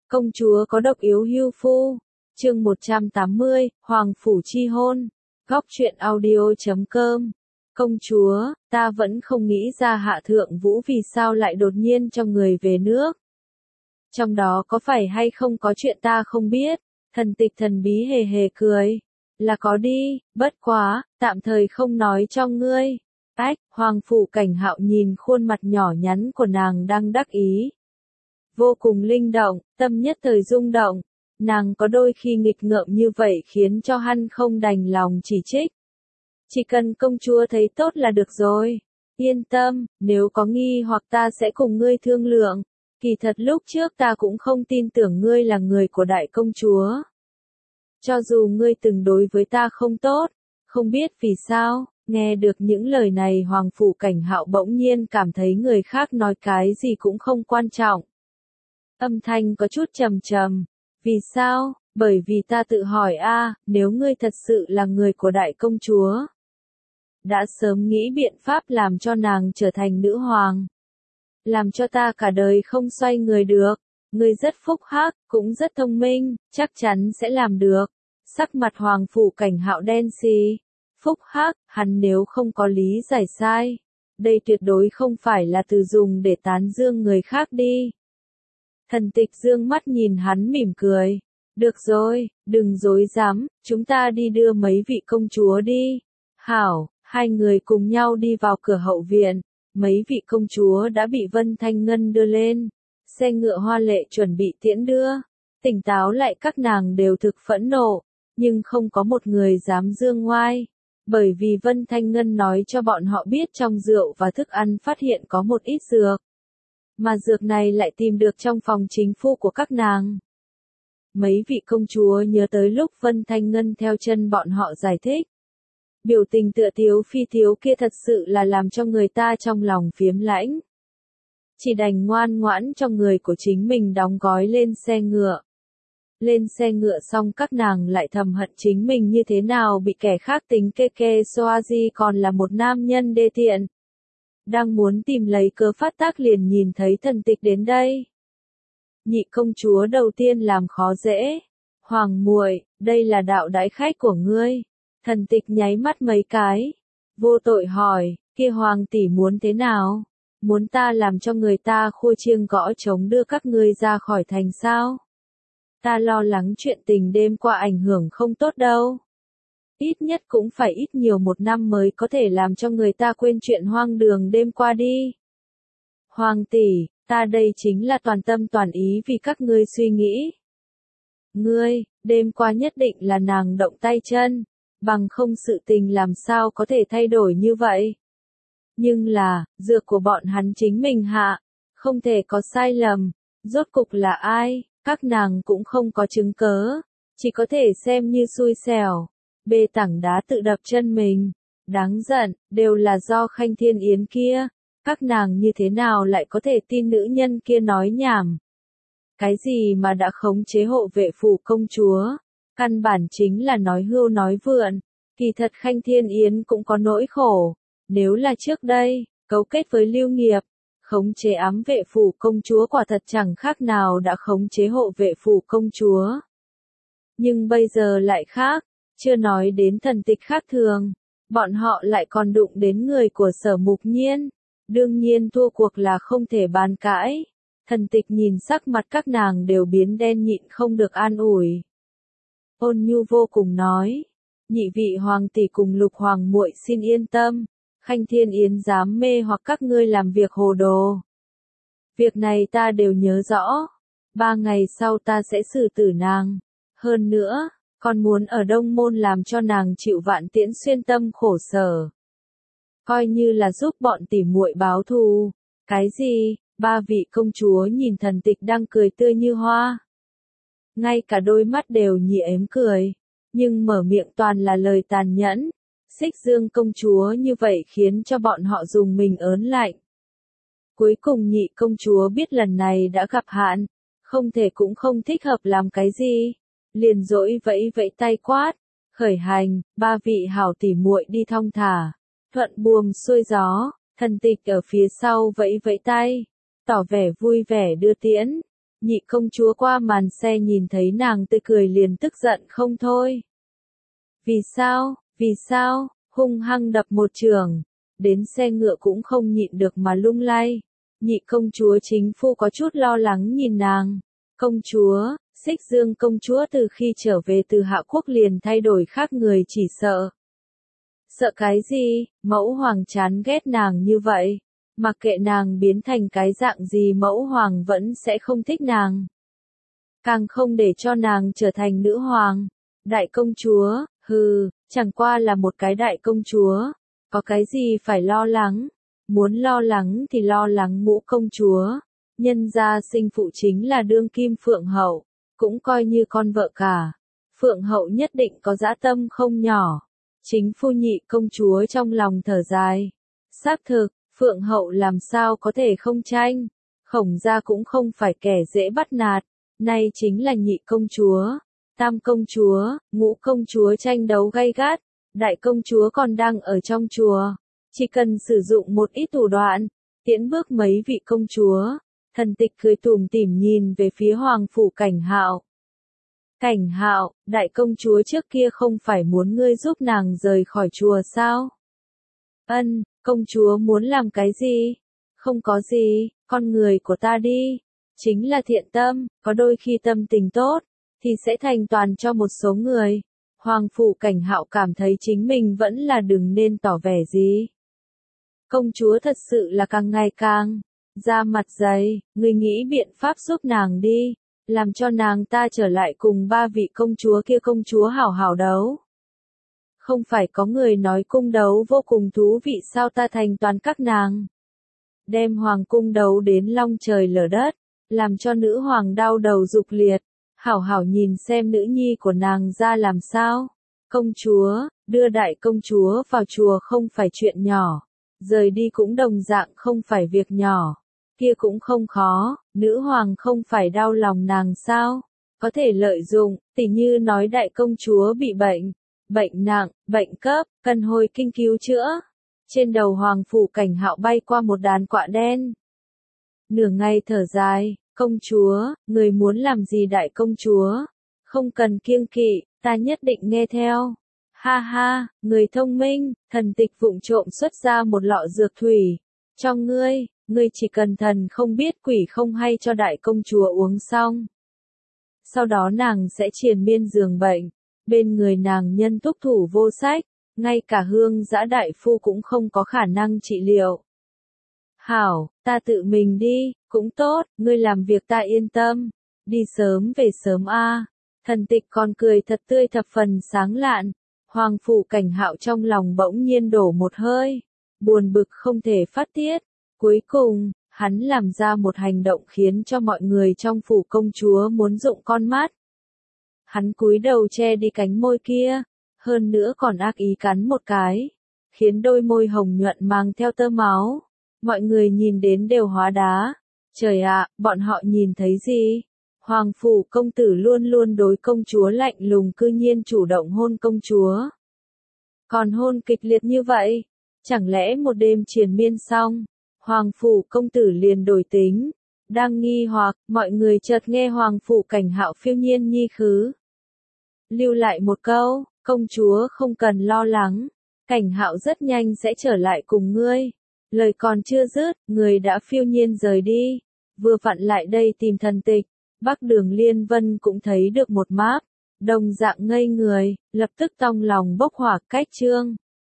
Công chúa có độc yếu hưu phu. Chương 180, Hoàng phủ chi hôn. Góc truyện audio.com. Công chúa, ta vẫn không nghĩ ra Hạ Thượng Vũ vì sao lại đột nhiên cho người về nước. Trong đó có phải hay không có chuyện ta không biết. Thần Tịch thần bí hề hề cười. Là có đi, bất quá, tạm thời không nói cho ngươi. Ách, Hoàng phủ Cảnh Hạo nhìn khuôn mặt nhỏ nhắn của nàng đang đắc ý. Vô cùng linh động, tâm nhất thời rung động. Nàng có đôi khi nghịch ngợm như vậy khiến cho hắn không đành lòng chỉ trích. Chỉ cần công chúa thấy tốt là được rồi. Yên tâm, nếu có nghi hoặc ta sẽ cùng ngươi thương lượng. Kỳ thật lúc trước ta cũng không tin tưởng ngươi là người của đại công chúa. Cho dù ngươi từng đối với ta không tốt, không biết vì sao, nghe được những lời này Hoàng phủ Cảnh Hạo bỗng nhiên cảm thấy người khác nói cái gì cũng không quan trọng. Âm thanh có chút trầm trầm. Vì sao? Bởi vì ta tự hỏi nếu ngươi thật sự là người của đại công chúa. Đã sớm nghĩ biện pháp làm cho nàng trở thành nữ hoàng. Làm cho ta cả đời không xoay người được. Ngươi rất phúc hắc, cũng rất thông minh, chắc chắn sẽ làm được. Sắc mặt Hoàng phủ Cảnh Hạo đen xì. Phúc hắc, hắn nếu không có lý giải sai. Đây tuyệt đối không phải là từ dùng để tán dương người khác đi. Thần Tịch dương mắt nhìn hắn mỉm cười. Được rồi, đừng dối dám, chúng ta đi đưa mấy vị công chúa đi. Hảo, hai người cùng nhau đi vào cửa hậu viện. Mấy vị công chúa đã bị Vân Thanh Ngân đưa lên. Xe ngựa hoa lệ chuẩn bị tiễn đưa. Tỉnh táo lại các nàng đều thực phẫn nộ, nhưng không có một người dám dương ngoai. Bởi vì Vân Thanh Ngân nói cho bọn họ biết trong rượu và thức ăn phát hiện có một ít dược. Mà dược này lại tìm được trong phòng chính phu của các nàng. Mấy vị công chúa nhớ tới lúc Vân Thanh Ngân theo chân bọn họ giải thích. Biểu tình tựa thiếu phi thiếu kia thật sự là làm cho người ta trong lòng phiếm lãnh. Chỉ đành ngoan ngoãn cho người của chính mình đóng gói lên xe ngựa. Lên xe ngựa xong các nàng lại thầm hận chính mình như thế nào bị kẻ khác tính kê kê xoa di còn là một nam nhân đê tiện. Đang muốn tìm lấy cớ phát tác liền nhìn thấy Thần Tịch đến đây. Nhị công chúa đầu tiên làm khó dễ. Hoàng muội, đây là đạo đãi khách của ngươi. Thần Tịch nháy mắt mấy cái. Vô tội hỏi, kia hoàng tỷ muốn thế nào? Muốn ta làm cho người ta khua chiêng gõ trống đưa các ngươi ra khỏi thành sao? Ta lo lắng chuyện tình đêm qua ảnh hưởng không tốt đâu. Ít nhất cũng phải ít nhiều 1 năm mới có thể làm cho người ta quên chuyện hoang đường đêm qua đi. Hoàng tỷ, ta đây chính là toàn tâm toàn ý vì các ngươi suy nghĩ. Ngươi, đêm qua nhất định là nàng động tay chân, bằng không sự tình làm sao có thể thay đổi như vậy. Nhưng là, dược của bọn hắn chính mình hạ, không thể có sai lầm, rốt cục là ai, các nàng cũng không có chứng cớ, chỉ có thể xem như xui xẻo. Bê tảng đá tự đập chân mình, đáng giận, đều là do Khanh Thiên Yến kia, các nàng như thế nào lại có thể tin nữ nhân kia nói nhảm. Cái gì mà đã khống chế hộ vệ phủ công chúa, căn bản chính là nói hưu nói vượn, kỳ thật Khanh Thiên Yến cũng có nỗi khổ, nếu là trước đây, cấu kết với Lưu Nghiệp, khống chế ám vệ phủ công chúa quả thật chẳng khác nào đã khống chế hộ vệ phủ công chúa. Nhưng bây giờ lại khác. Chưa nói đến Thần Tịch khác thường, bọn họ lại còn đụng đến người của Sở Mục Nhiên, đương nhiên thua cuộc là không thể bàn cãi. Thần Tịch nhìn sắc mặt các nàng đều biến đen nhịn không được an ủi. Ôn nhu vô cùng nói, nhị vị hoàng tỷ cùng Lục hoàng muội xin yên tâm, Khanh Thiên Yến dám mê hoặc các ngươi làm việc hồ đồ. Việc này ta đều nhớ rõ, 3 ngày sau ta sẽ xử tử nàng, hơn nữa. Còn muốn ở Đông Môn làm cho nàng chịu vạn tiễn xuyên tâm khổ sở. Coi như là giúp bọn tỉ muội báo thù. Cái gì? 3 vị công chúa nhìn Thần Tịch đang cười tươi như hoa. Ngay cả đôi mắt đều nhị ếm cười. Nhưng mở miệng toàn là lời tàn nhẫn. Xích Dương công chúa như vậy khiến cho bọn họ dùng mình ớn lạnh. Cuối cùng nhị công chúa biết lần này đã gặp hạn. Không thể cũng không thích hợp làm cái gì. Liền dỗi vẫy vẫy tay quát, khởi hành, 3 vị hảo tỉ muội đi thong thả, thuận buồm xuôi gió. Thần Tịch ở phía sau vẫy vẫy tay, tỏ vẻ vui vẻ đưa tiễn. Nhị công chúa qua màn xe nhìn thấy nàng tươi cười liền tức giận không thôi. Vì sao, hung hăng đập một chưởng, đến xe ngựa cũng không nhịn được mà lung lay. Nhị công chúa chính phu có chút lo lắng nhìn nàng. Công chúa, Xích Dương công chúa từ khi trở về từ Hạ Quốc liền thay đổi khác người chỉ sợ. Sợ cái gì, mẫu hoàng chán ghét nàng như vậy. Mặc kệ nàng biến thành cái dạng gì mẫu hoàng vẫn sẽ không thích nàng. Càng không để cho nàng trở thành nữ hoàng. Đại công chúa, chẳng qua là một cái đại công chúa. Có cái gì phải lo lắng? Muốn lo lắng thì lo lắng Ngũ công chúa. Nhân gia sinh phụ chính là đương kim Phượng hậu, cũng coi như con vợ cả. Phượng hậu nhất định có dã tâm không nhỏ. Chính phu Nhị công chúa trong lòng thở dài. Xác thực, Phượng hậu làm sao có thể không tranh. Khổng gia cũng không phải kẻ dễ bắt nạt. Nay chính là Nhị công chúa, Tam công chúa, Ngũ công chúa tranh đấu gay gắt. Đại công chúa còn đang ở trong chùa. Chỉ cần sử dụng một ít thủ đoạn, tiễn bước mấy vị công chúa. Thần tịch cười tủm tỉm nhìn về phía Hoàng phủ Cảnh Hạo. Cảnh Hạo, đại công chúa trước kia không phải muốn ngươi giúp nàng rời khỏi chùa sao? Ân, công chúa muốn làm cái gì? Không có gì, con người của ta đi. Chính là thiện tâm, có đôi khi tâm tình tốt, thì sẽ thành toàn cho một số người. Hoàng phủ Cảnh Hạo cảm thấy chính mình vẫn là đừng nên tỏ vẻ gì. Công chúa thật sự là càng ngày càng ra mặt dày, ngươi nghĩ biện pháp giúp nàng đi, làm cho nàng ta trở lại cùng ba vị công chúa kia công chúa hảo hảo đấu. Không phải có người nói cung đấu vô cùng thú vị sao ta thành toàn các nàng. Đem hoàng cung đấu đến long trời lở đất, làm cho nữ hoàng đau đầu dục liệt, hảo hảo nhìn xem nữ nhi của nàng ra làm sao. Công chúa, đưa đại công chúa vào chùa không phải chuyện nhỏ, rời đi cũng đồng dạng không phải việc nhỏ. Kia cũng không khó, nữ hoàng không phải đau lòng nàng sao? Có thể lợi dụng, tỉ như nói đại công chúa bị bệnh, bệnh nặng, bệnh cấp, cần hồi kinh cứu chữa. Trên đầu Hoàng phủ Cảnh Hạo bay qua một đàn quạ đen. Nửa ngày thở dài, công chúa, người muốn làm gì đại công chúa? Không cần kiêng kỵ, ta nhất định nghe theo. Ha ha, người thông minh, thần tịch vụng trộm xuất ra một lọ dược thủy. Cho ngươi chỉ cần thần không biết quỷ không hay cho đại công chúa uống xong. Sau đó nàng sẽ triền miên giường bệnh, bên người nàng nhân túc thủ vô sách, ngay cả Hương Dã đại phu cũng không có khả năng trị liệu. Hảo, ta tự mình đi, cũng tốt, ngươi làm việc ta yên tâm, đi sớm về sớm a. Thần tịch còn cười thật tươi thập phần sáng lạn, Hoàng phủ Cảnh Hạo trong lòng bỗng nhiên đổ một hơi, buồn bực không thể phát tiết. Cuối cùng, hắn làm ra một hành động khiến cho mọi người trong phủ công chúa muốn rụng con mắt. Hắn cúi đầu che đi cánh môi kia, hơn nữa còn ác ý cắn một cái, khiến đôi môi hồng nhuận mang theo tơ máu. Mọi người nhìn đến đều hóa đá. Trời ạ, bọn họ nhìn thấy gì? Hoàng phủ công tử luôn luôn đối công chúa lạnh lùng cư nhiên chủ động hôn công chúa. Còn hôn kịch liệt như vậy, chẳng lẽ một đêm triền miên xong, Hoàng phủ công tử liền đổi tính. Đang nghi hoặc, mọi người chợt nghe Hoàng phủ Cảnh Hạo phiêu nhiên nhi khứ. Lưu lại một câu, công chúa không cần lo lắng, Cảnh Hạo rất nhanh sẽ trở lại cùng ngươi. Lời còn chưa dứt, người đã phiêu nhiên rời đi. Vừa vặn lại đây tìm thần tịch, Bắc Đường Liên Vân cũng thấy được một máp, đồng dạng ngây người, lập tức trong lòng bốc hỏa cách trương.